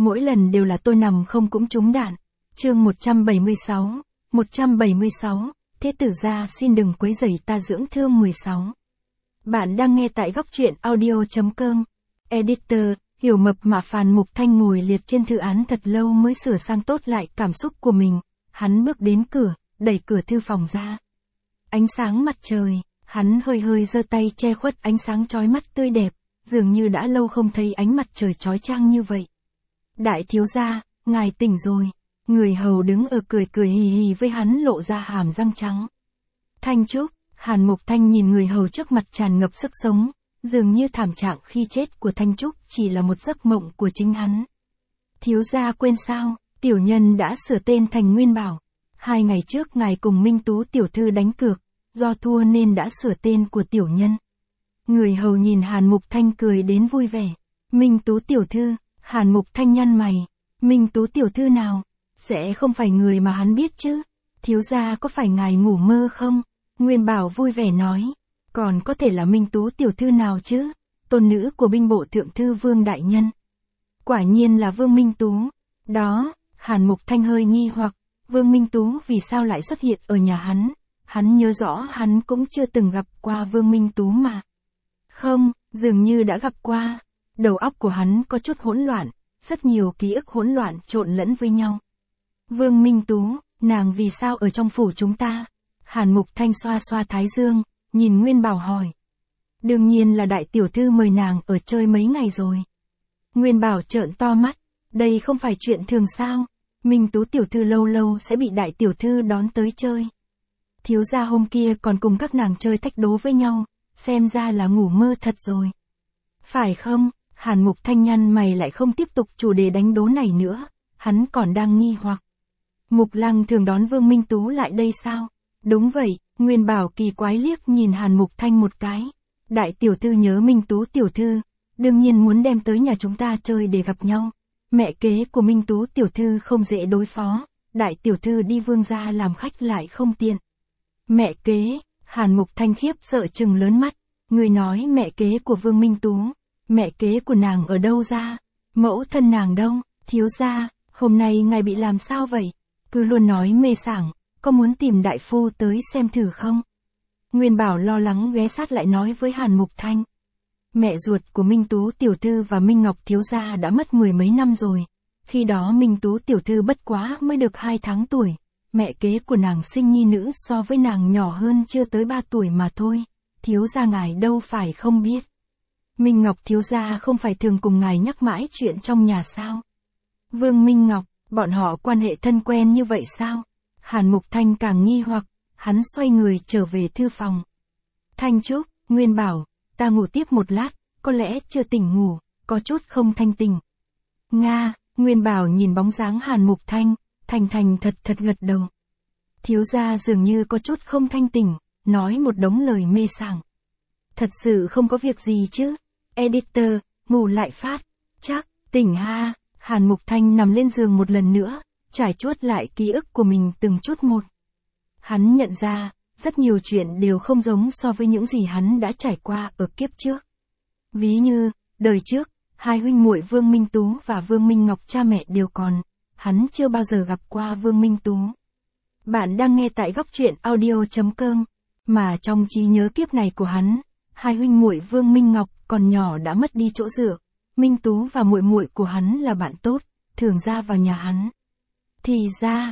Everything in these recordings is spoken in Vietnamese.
mỗi lần đều là tôi nằm không cũng trúng đạn. Chương 176, Thế tử gia xin đừng quấy rầy ta dưỡng thương 16. Bạn đang nghe tại góc truyện audio.com. Editor, hiểu mập mà Phàn Mục Thanh ngồi liệt trên thư án thật lâu mới sửa sang tốt lại cảm xúc của mình. Hắn bước đến cửa, đẩy cửa thư phòng ra. Ánh sáng mặt trời, hắn hơi hơi giơ tay che khuất ánh sáng chói mắt tươi đẹp, dường như đã lâu không thấy ánh mặt trời chói chang như vậy. Đại thiếu gia, ngài tỉnh rồi. Người hầu đứng ở cười cười hì hì với hắn lộ ra hàm răng trắng. Thanh Trúc, Hàn Mục Thanh nhìn người hầu trước mặt tràn ngập sức sống, dường như thảm trạng khi chết của Thanh Trúc chỉ là một giấc mộng của chính hắn. Thiếu gia quên sao, tiểu nhân đã sửa tên thành Nguyên Bảo. 2 ngày trước ngài cùng Minh Tú tiểu thư đánh cược, do thua nên đã sửa tên của tiểu nhân. Người hầu nhìn Hàn Mục Thanh cười đến vui vẻ. Minh Tú tiểu thư, Hàn Mục Thanh nhăn mày. Minh Tú tiểu thư nào? Sẽ không phải người mà hắn biết chứ? Thiếu gia có phải ngài ngủ mơ không? Nguyên Bảo vui vẻ nói. Còn có thể là Minh Tú tiểu thư nào chứ? Tôn nữ của binh bộ thượng thư Vương đại nhân. Quả nhiên là Vương Minh Tú. Đó, Hàn Mục Thanh hơi nghi hoặc, Vương Minh Tú vì sao lại xuất hiện ở nhà hắn? Hắn nhớ rõ hắn cũng chưa từng gặp qua Vương Minh Tú mà. Không, dường như đã gặp qua. Đầu óc của hắn có chút hỗn loạn, rất nhiều ký ức hỗn loạn trộn lẫn với nhau. Vương Minh Tú, nàng vì sao ở trong phủ chúng ta? Hàn Mục Thanh xoa xoa thái dương, nhìn Nguyên Bảo hỏi. Đương nhiên là đại tiểu thư mời nàng ở chơi mấy ngày rồi. Nguyên Bảo trợn to mắt, đây không phải chuyện thường sao? Minh Tú tiểu thư lâu lâu sẽ bị đại tiểu thư đón tới chơi. Thiếu gia hôm kia còn cùng các nàng chơi thách đố với nhau, xem ra là ngủ mơ thật rồi. Phải không? Hàn Mục Thanh nhăn mày lại không tiếp tục chủ đề đánh đố này nữa, hắn còn đang nghi hoặc. Mục Lăng thường đón Vương Minh Tú lại đây sao? Đúng vậy, Nguyên Bảo kỳ quái liếc nhìn Hàn Mục Thanh một cái. Đại tiểu thư nhớ Minh Tú tiểu thư, đương nhiên muốn đem tới nhà chúng ta chơi để gặp nhau. Mẹ kế của Minh Tú tiểu thư không dễ đối phó, đại tiểu thư đi Vương gia làm khách lại không tiện. Mẹ kế, Hàn Mục Thanh khiếp sợ trừng lớn mắt, người nói mẹ kế của Vương Minh Tú, mẹ kế của nàng ở đâu ra? Mẫu thân nàng đâu? Thiếu gia, hôm nay ngài bị làm sao vậy? Cứ luôn nói mê sảng, có muốn tìm đại phu tới xem thử không? Nguyên Bảo lo lắng ghé sát lại nói với Hàn Mục Thanh. Mẹ ruột của Minh Tú tiểu thư và Minh Ngọc thiếu gia đã mất 10 mấy năm rồi. Khi đó Minh Tú tiểu thư bất quá mới được 2 tháng tuổi. Mẹ kế của nàng sinh nhi nữ so với nàng nhỏ hơn chưa tới 3 tuổi mà thôi. Thiếu gia ngài đâu phải không biết. Minh Ngọc thiếu gia không phải thường cùng ngài nhắc mãi chuyện trong nhà sao? Vương Minh Ngọc, bọn họ quan hệ thân quen như vậy sao? Hàn Mục Thanh càng nghi hoặc, hắn xoay người trở về thư phòng. Thanh Trúc, Nguyên Bảo, ta ngủ tiếp một lát, có lẽ chưa tỉnh ngủ, có chút không thanh tỉnh. Nga, Nguyên Bảo nhìn bóng dáng Hàn Mục Thanh, thành thật gật đầu. Thiếu gia dường như có chút không thanh tỉnh, nói một đống lời mê sảng. Thật sự không có việc gì chứ? Editor, ngủ lại phát, chắc, tỉnh ha. Hàn Mục Thanh nằm lên giường một lần nữa, trải chuốt lại ký ức của mình từng chút một. Hắn nhận ra, rất nhiều chuyện đều không giống so với những gì hắn đã trải qua ở kiếp trước. Ví như, đời trước, 2 huynh muội Vương Minh Tú và Vương Minh Ngọc cha mẹ đều còn, hắn chưa bao giờ gặp qua Vương Minh Tú. Bạn đang nghe tại góc truyện audio.com, mà trong trí nhớ kiếp này của hắn, 2 huynh muội Vương Minh Ngọc còn nhỏ đã mất đi chỗ dựa. Minh Tú và muội muội của hắn là bạn tốt, thường ra vào nhà hắn. Thì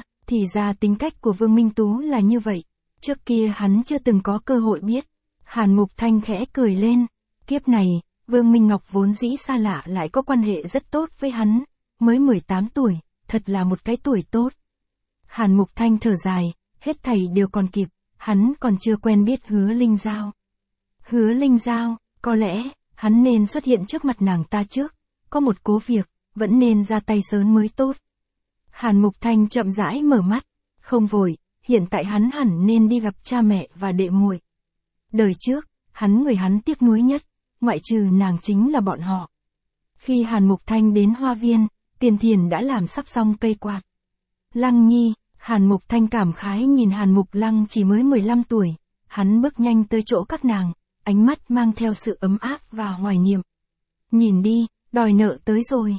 ra tính cách của Vương Minh Tú là như vậy. Trước kia hắn chưa từng có cơ hội biết. Hàn Mục Thanh khẽ cười lên. Kiếp này, Vương Minh Ngọc vốn dĩ xa lạ lại có quan hệ rất tốt với hắn. Mới 18 tuổi, thật là một cái tuổi tốt. Hàn Mục Thanh thở dài, hết thảy đều còn kịp, hắn còn chưa quen biết Hứa Linh Giao. Hứa Linh Giao, có lẽ, hắn nên xuất hiện trước mặt nàng ta trước. Có một cố việc, vẫn nên ra tay sớm mới tốt. Hàn Mục Thanh chậm rãi mở mắt, không vội, hiện tại hắn hẳn nên đi gặp cha mẹ và đệ muội. Đời trước, người hắn tiếc nuối nhất, ngoại trừ nàng chính là bọn họ. Khi Hàn Mục Thanh đến hoa viên, Tiền Thiền đã làm sắp xong cây quạt. Lăng Nhi, Hàn Mục Thanh cảm khái nhìn Hàn Mục Lăng chỉ mới 15 tuổi, hắn bước nhanh tới chỗ các nàng, ánh mắt mang theo sự ấm áp và hoài niệm. Nhìn đi, đòi nợ tới rồi.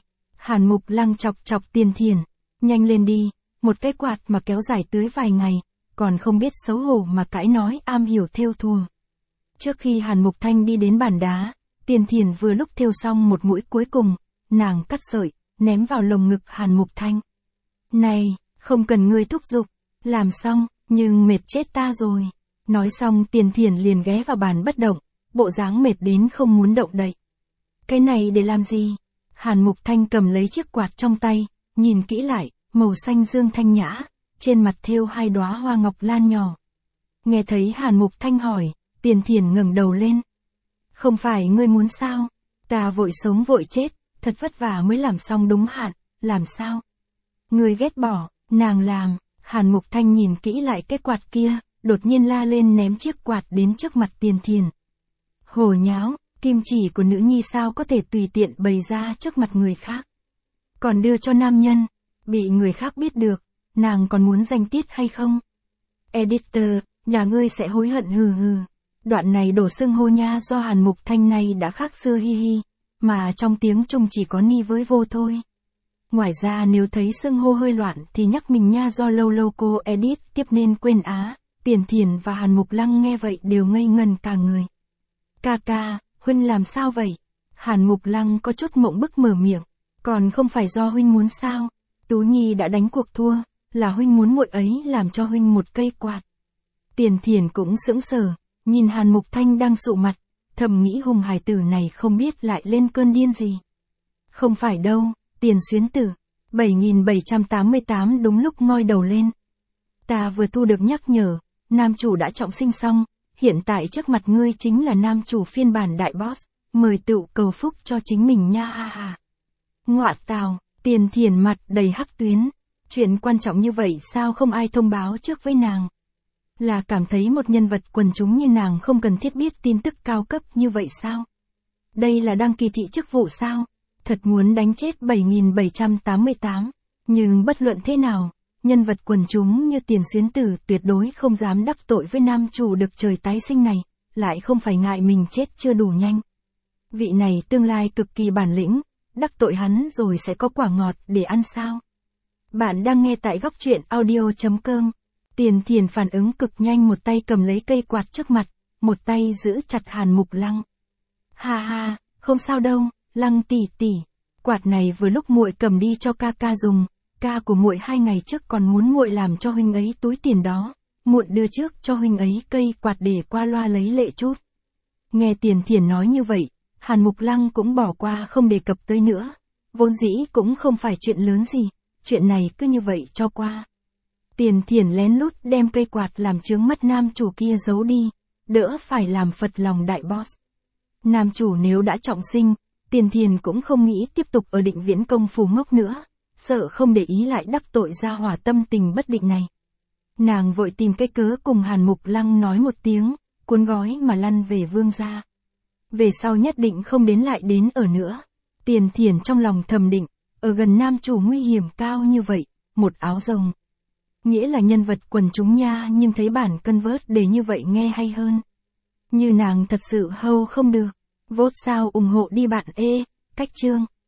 Hàn Mục Lăng chọc chọc Tiền Thiền. Nhanh lên đi, một cái quạt mà kéo dài tới vài ngày, còn không biết xấu hổ mà cãi nói am hiểu thêu thùa. Trước khi Hàn Mục Thanh đi đến bàn đá, Tiền Thiền vừa lúc thêu xong một mũi cuối cùng, nàng cắt sợi, ném vào lồng ngực Hàn Mục Thanh. Này, không cần ngươi thúc giục, làm xong, nhưng mệt chết ta rồi. Nói xong Tiền Thiền liền ghé vào bàn bất động, bộ dáng mệt đến không muốn động đậy. Cái này để làm gì? Hàn Mục Thanh cầm lấy chiếc quạt trong tay, nhìn kỹ lại, màu xanh dương thanh nhã, trên mặt thêu 2 đóa hoa ngọc lan nhỏ. Nghe thấy Hàn Mục Thanh hỏi, Tiền Thiền ngẩng đầu lên. Không phải ngươi muốn sao? Ta vội sống vội chết, thật vất vả mới làm xong đúng hạn, làm sao? Ngươi ghét bỏ, nàng làm. Hàn Mục Thanh nhìn kỹ lại cái quạt kia, đột nhiên la lên ném chiếc quạt đến trước mặt Tiền Thiền. Hồ nháo, kim chỉ của nữ nhi sao có thể tùy tiện bày ra trước mặt người khác. Còn đưa cho nam nhân, bị người khác biết được, nàng còn muốn danh tiết hay không? Editor, nhà ngươi sẽ hối hận hừ hừ. Đoạn này đổ xưng hô nha do Hàn Mục Thanh này đã khác xưa hi hi, mà trong tiếng Trung chỉ có ni với vô thôi. Ngoài ra nếu thấy xưng hô hơi loạn thì nhắc mình nha do lâu lâu cô edit tiếp nên quên á. Tiền Thiền và Hàn Mục Lăng nghe vậy đều ngây ngần cả người. Ca ca, huynh làm sao vậy? Hàn Mục Lăng có chút mộng bức mở miệng. Còn không phải do huynh muốn sao? Tú Nhi đã đánh cuộc thua, là huynh muốn muội ấy làm cho huynh một cây quạt. Tiền Thiền cũng sững sờ, nhìn Hàn Mục Thanh đang sụ mặt, thầm nghĩ hùng hài tử này không biết lại lên cơn điên gì. Không phải đâu, Tiền xuyến tử. 7788 đúng lúc ngoi đầu lên. Ta vừa thu được nhắc nhở, nam chủ đã trọng sinh xong, hiện tại trước mặt ngươi chính là nam chủ phiên bản đại boss, mời tựu cầu phúc cho chính mình nha ha ha. Ngọa tào, Tiền Thiền mặt đầy hắc tuyến, chuyện quan trọng như vậy sao không ai thông báo trước với nàng? Là cảm thấy một nhân vật quần chúng như nàng không cần thiết biết tin tức cao cấp như vậy sao? Đây là đăng kỳ thị chức vụ sao? Thật muốn đánh chết 7788, nhưng bất luận thế nào, nhân vật quần chúng như Tiền xuyến tử tuyệt đối không dám đắc tội với nam chủ được trời tái sinh này, lại không phải ngại mình chết chưa đủ nhanh. Vị này tương lai cực kỳ bản lĩnh, đắc tội hắn rồi sẽ có quả ngọt để ăn sao? Bạn đang nghe tại góc truyện audio.com. Tiền Thiền phản ứng cực nhanh, một tay cầm lấy cây quạt trước mặt, một tay giữ chặt Hàn Mục Lăng. Ha ha, không sao đâu, Lăng tỷ tỷ, quạt này vừa lúc muội cầm đi cho ca ca dùng, ca của muội 2 ngày trước còn muốn muội làm cho huynh ấy túi tiền đó, muội đưa trước cho huynh ấy cây quạt để qua loa lấy lệ chút. Nghe Tiền Thiền nói như vậy, Hàn Mục Lăng cũng bỏ qua không đề cập tới nữa, vốn dĩ cũng không phải chuyện lớn gì, chuyện này cứ như vậy cho qua. Tiền Thiền lén lút đem cây quạt làm chướng mắt nam chủ kia giấu đi, đỡ phải làm phật lòng đại boss. Nam chủ nếu đã trọng sinh, Tiền Thiền cũng không nghĩ tiếp tục ở Định Viễn Công phủ ngốc nữa, sợ không để ý lại đắc tội ra hỏa tâm tình bất định này. Nàng vội tìm cái cớ cùng Hàn Mục Lăng nói một tiếng, cuốn gói mà lăn về Vương gia. Về sau nhất định không đến lại đến ở nữa. Tiền Thiền trong lòng thầm định, ở gần nam chủ nguy hiểm cao như vậy, một áo rồng. Nghĩa là nhân vật quần chúng nha, nhưng thấy bản convert để như vậy nghe hay hơn. Như nàng thật sự hâu không được. Vote sao ủng hộ đi bạn ê, cách chương.